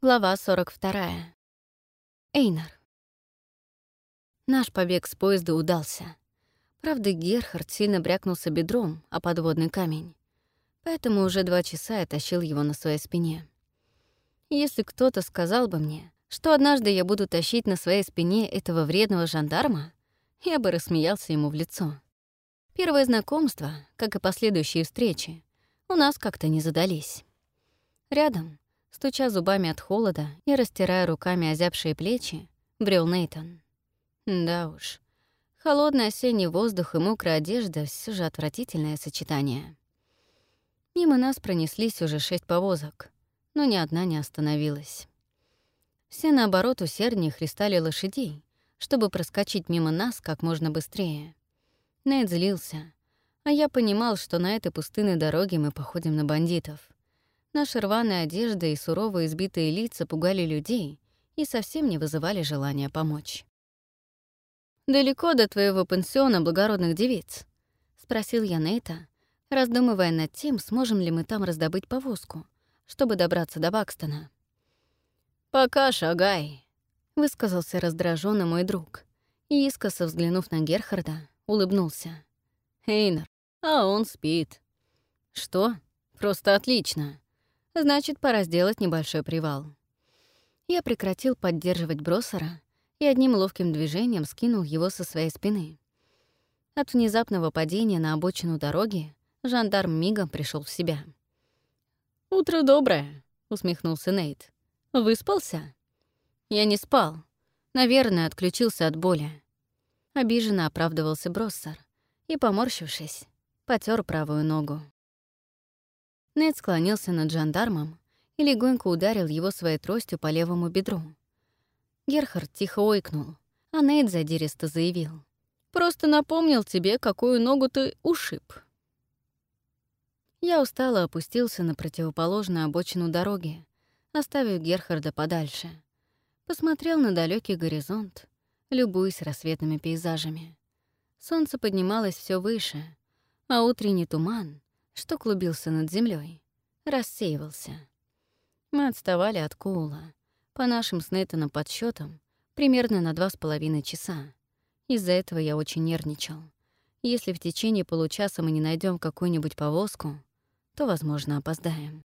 Глава 42. Эйнар. Наш побег с поезда удался. Правда, Герхард сильно брякнулся бедром о подводный камень, поэтому уже 2 часа я тащил его на своей спине. Если кто-то сказал бы мне, что однажды я буду тащить на своей спине этого вредного жандарма, я бы рассмеялся ему в лицо. Первое знакомство, как и последующие встречи, у нас как-то не задались. Рядом, стуча зубами от холода и растирая руками озябшие плечи, брел Нейтан. Да уж, холодный осенний воздух и мокрая одежда — всё же отвратительное сочетание. Мимо нас пронеслись уже 6 повозок, но ни одна не остановилась. Все, наоборот, усерднее хлестали лошадей, чтобы проскочить мимо нас как можно быстрее. Нейт злился, а я понимал, что на этой пустынной дороге мы походим на бандитов. Наша рваная одежда и суровые избитые лица пугали людей и совсем не вызывали желания помочь. «Далеко до твоего пансиона благородных девиц?» — спросил я Нейта, раздумывая над тем, сможем ли мы там раздобыть повозку, чтобы добраться до Бакстона. «Пока шагай», — высказался раздражённо мой друг, и, искоса взглянув на Герхарда, улыбнулся. «Эйнар, а он спит». «Что? Просто отлично. Значит, пора сделать небольшой привал». Я прекратил поддерживать Броссера и одним ловким движением скинул его со своей спины. От внезапного падения на обочину дороги жандарм мигом пришел в себя. «Утро доброе», — усмехнулся Нейт. «Выспался?» «Я не спал. Наверное, отключился от боли». Обиженно оправдывался Броссер и, поморщившись, потёр правую ногу. Нейт склонился над жандармом и легонько ударил его своей тростью по левому бедру. Герхард тихо ойкнул, а Нейт задиристо заявил. «Просто напомнил тебе, какую ногу ты ушиб». Я устало опустился на противоположную обочину дороги, оставив Герхарда подальше. Посмотрел на далекий горизонт, любуясь рассветными пейзажами. Солнце поднималось все выше, а утренний туман, что клубился над землей, рассеивался. Мы отставали от Коула, по нашим с Нейтаном подсчетам, примерно на 2,5 часа. Из-за этого я очень нервничал. Если в течение получаса мы не найдем какую-нибудь повозку, то, возможно, опоздаем.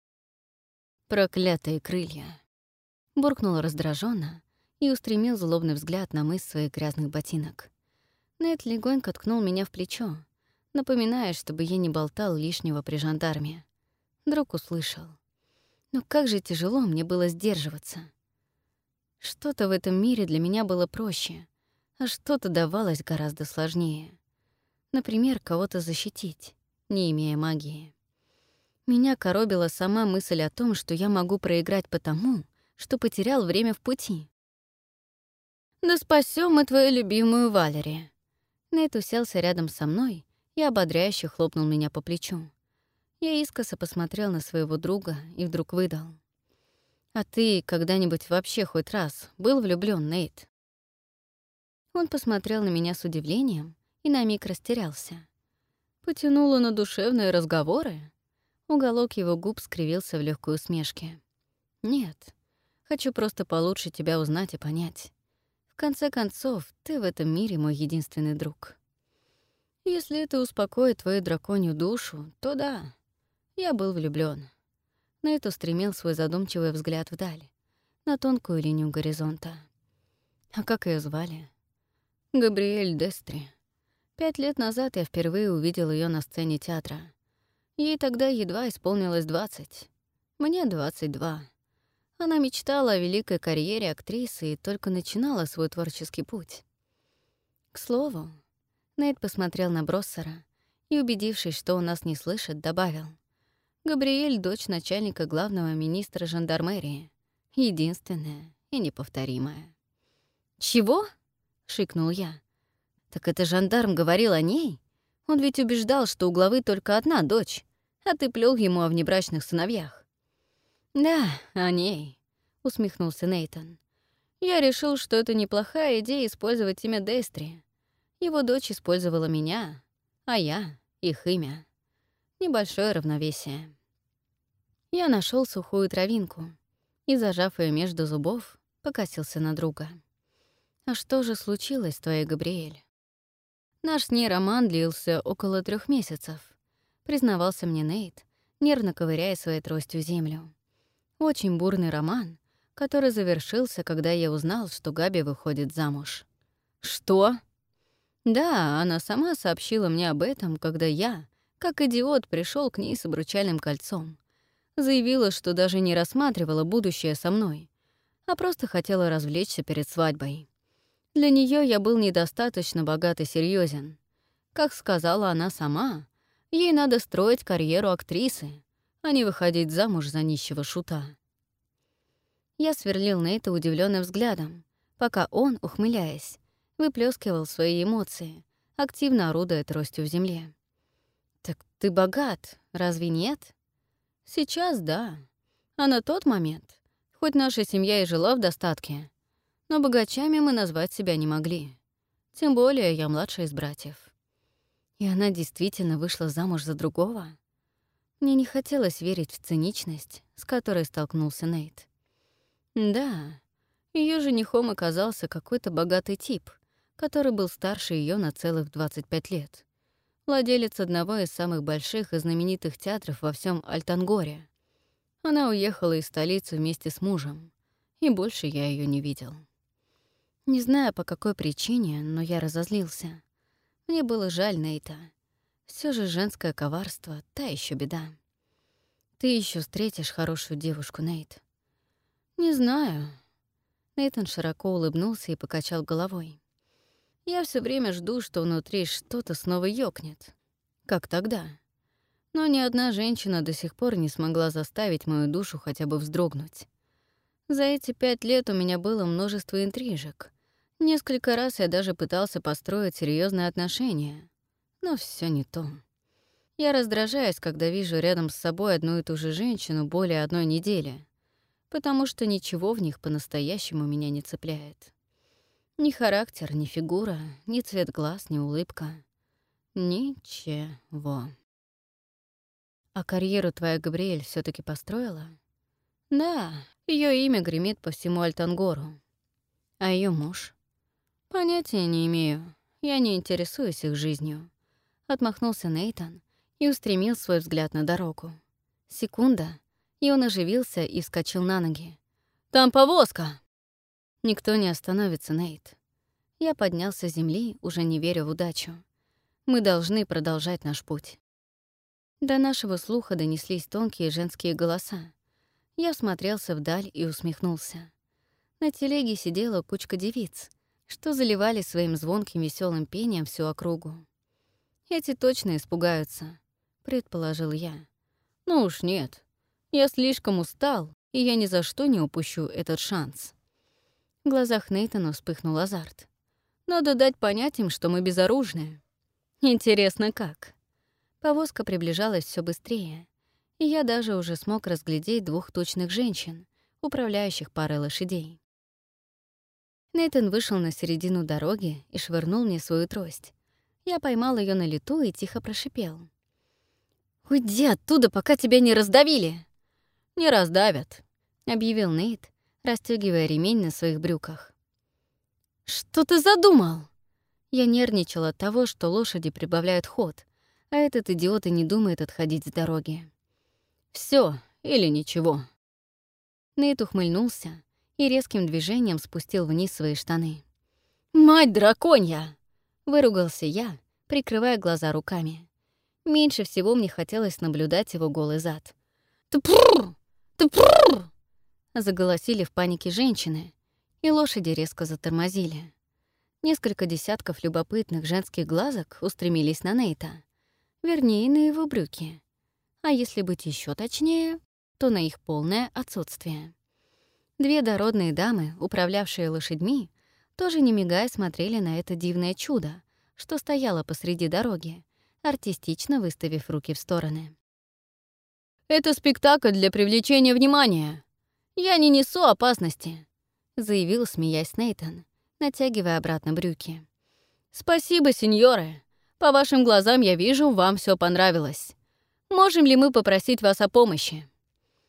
«Проклятые крылья!» — буркнул раздраженно и устремил злобный взгляд на мыс своих грязных ботинок. Нейт легонько ткнул меня в плечо, напоминая, чтобы я не болтал лишнего при жандарме. Друг услышал. Но как же тяжело мне было сдерживаться. Что-то в этом мире для меня было проще, а что-то давалось гораздо сложнее. Например, кого-то защитить, не имея магии. Меня коробила сама мысль о том, что я могу проиграть потому, что потерял время в пути. «Да спасём мы твою любимую Валери!» Нейт уселся рядом со мной и ободряюще хлопнул меня по плечу. Я искоса посмотрел на своего друга и вдруг выдал. «А ты когда-нибудь вообще хоть раз был влюблён, Нейт?» Он посмотрел на меня с удивлением и на миг растерялся. Потянуло на душевные разговоры. Уголок его губ скривился в легкой усмешке. «Нет, хочу просто получше тебя узнать и понять. В конце концов, ты в этом мире мой единственный друг. Если это успокоит твою драконью душу, то да, я был влюблён». Нейт устремил свой задумчивый взгляд вдаль, на тонкую линию горизонта. А как её звали? Габриэль Дестри. 5 лет назад я впервые увидел её на сцене театра. Ей тогда едва исполнилось 20. Мне 22. Она мечтала о великой карьере актрисы и только начинала свой творческий путь. К слову, Нейт посмотрел на Броссера и, убедившись, что он нас не слышит, добавил. Габриэль — дочь начальника главного министра жандармерии. Единственная и неповторимая. «Чего?» — шикнул я. «Так это жандарм говорил о ней? Он ведь убеждал, что у главы только одна дочь, а ты плёл ему о внебрачных сыновьях». «Да, о ней», — усмехнулся Нейтан. «Я решил, что это неплохая идея использовать имя Дестри. Его дочь использовала меня, а я — их имя. Небольшое равновесие». Я нашел сухую травинку, и, зажав ее между зубов, покосился на друга. «А что же случилось с твоей, Габриэль?» «Наш с ней роман длился около 3 месяцев», — признавался мне Нейт, нервно ковыряя своей тростью землю. «Очень бурный роман, который завершился, когда я узнал, что Габи выходит замуж». «Что?» «Да, она сама сообщила мне об этом, когда я, как идиот, пришел к ней с обручальным кольцом. Заявила, что даже не рассматривала будущее со мной, а просто хотела развлечься перед свадьбой. Для нее я был недостаточно богат и серьезен. Как сказала она сама, ей надо строить карьеру актрисы, а не выходить замуж за нищего шута». Я сверлил Нейта удивленным взглядом, пока он, ухмыляясь, выплескивал свои эмоции, активно орудуя тростью в земле. «Так ты богат, разве нет?» «Сейчас да. А на тот момент, хоть наша семья и жила в достатке, но богачами мы назвать себя не могли. Тем более я младший из братьев». И она действительно вышла замуж за другого? Мне не хотелось верить в циничность, с которой столкнулся Нейт. Да, ее женихом оказался какой-то богатый тип, который был старше ее на целых 25 лет. Владелец одного из самых больших и знаменитых театров во всем Альтангоре. Она уехала из столицы вместе с мужем, и больше я ее не видел. Не знаю, по какой причине, но я разозлился. Мне было жаль Нейта. Все же женское коварство — та еще беда. Ты еще встретишь хорошую девушку, Нейт. Не знаю. Нейтан широко улыбнулся и покачал головой. Я все время жду, что внутри что-то снова ёкнет. Как тогда? Но ни одна женщина до сих пор не смогла заставить мою душу хотя бы вздрогнуть. За эти 5 лет у меня было множество интрижек. Несколько раз я даже пытался построить серьезные отношения. Но все не то. Я раздражаюсь, когда вижу рядом с собой одну и ту же женщину более 1 недели, потому что ничего в них по-настоящему меня не цепляет. Ни характер, ни фигура, ни цвет глаз, ни улыбка. Ничего. А карьеру твоя Габриэль все таки построила? Да, ее имя гремит по всему Альтангору. А ее муж? Понятия не имею. Я не интересуюсь их жизнью. Отмахнулся Нейтан и устремил свой взгляд на дорогу. Секунда, и он оживился и вскочил на ноги. «Там повозка!» «Никто не остановится, Нейт». Я поднялся с земли, уже не веря в удачу. Мы должны продолжать наш путь. До нашего слуха донеслись тонкие женские голоса. Я смотрелся вдаль и усмехнулся. На телеге сидела кучка девиц, что заливали своим звонким веселым пением всю округу. «Эти точно испугаются», — предположил я. «Ну уж нет. Я слишком устал, и я ни за что не упущу этот шанс». В глазах Нейтана вспыхнул азарт. «Надо дать понять им, что мы безоружны». «Интересно, как?» Повозка приближалась все быстрее, и я даже уже смог разглядеть 2 тучных женщин, управляющих парой лошадей. Нейтан вышел на середину дороги и швырнул мне свою трость. Я поймал ее на лету и тихо прошипел. «Уйди оттуда, пока тебя не раздавили!» «Не раздавят», — объявил Нейт, расстёгивая ремень на своих брюках. «Что ты задумал?» Я нервничал от того, что лошади прибавляют ход, а этот идиот и не думает отходить с дороги. «Всё или ничего». Нейт ухмыльнулся и резким движением спустил вниз свои штаны. «Мать драконья!» — выругался я, прикрывая глаза руками. Меньше всего мне хотелось наблюдать его голый зад. «Тпррр! Тпррр!» — заголосили в панике женщины, и лошади резко затормозили. Несколько десятков любопытных женских глазок устремились на Нейта, вернее, на его брюки. А если быть еще точнее, то на их полное отсутствие. 2 дородные дамы, управлявшие лошадьми, тоже не мигая смотрели на это дивное чудо, что стояло посреди дороги, артистично выставив руки в стороны. «Это спектакль для привлечения внимания. Я не несу опасности», — заявил, смеясь Нейтан, натягивая обратно брюки. «Спасибо, сеньоры. По вашим глазам я вижу, вам все понравилось. Можем ли мы попросить вас о помощи?»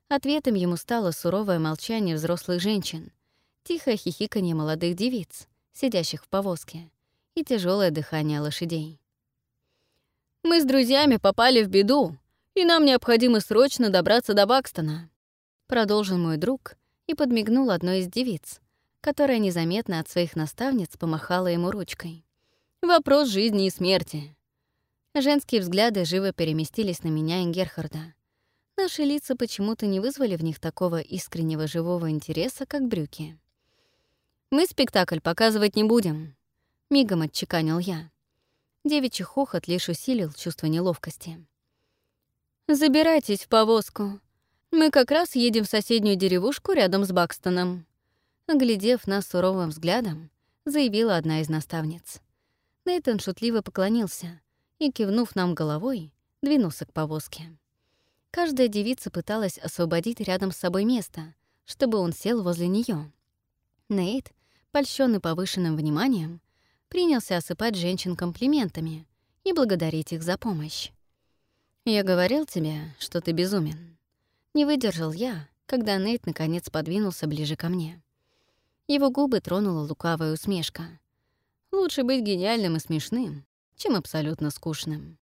Ответом ему стало суровое молчание взрослых женщин, тихое хихиканье молодых девиц, сидящих в повозке, и тяжелое дыхание лошадей. «Мы с друзьями попали в беду, и нам необходимо срочно добраться до Бакстона», — продолжил мой друг и подмигнул одной из девиц, которая незаметно от своих наставниц помахала ему ручкой. «Вопрос жизни и смерти». Женские взгляды живо переместились на меня и Герхарда. Наши лица почему-то не вызвали в них такого искреннего живого интереса, как брюки. «Мы спектакль показывать не будем», — мигом отчеканил я. Девичий хохот лишь усилил чувство неловкости. «Забирайтесь в повозку. Мы как раз едем в соседнюю деревушку рядом с Бакстоном», — оглядев нас суровым взглядом, заявила одна из наставниц. Нейтан шутливо поклонился и, кивнув нам головой, двинулся к повозке. Каждая девица пыталась освободить рядом с собой место, чтобы он сел возле нее. Нейт, польщённый повышенным вниманием, принялся осыпать женщин комплиментами и благодарить их за помощь. «Я говорил тебе, что ты безумен». Не выдержал я, когда Нейт наконец подвинулся ближе ко мне. Его губы тронула лукавая усмешка. «Лучше быть гениальным и смешным, чем абсолютно скучным».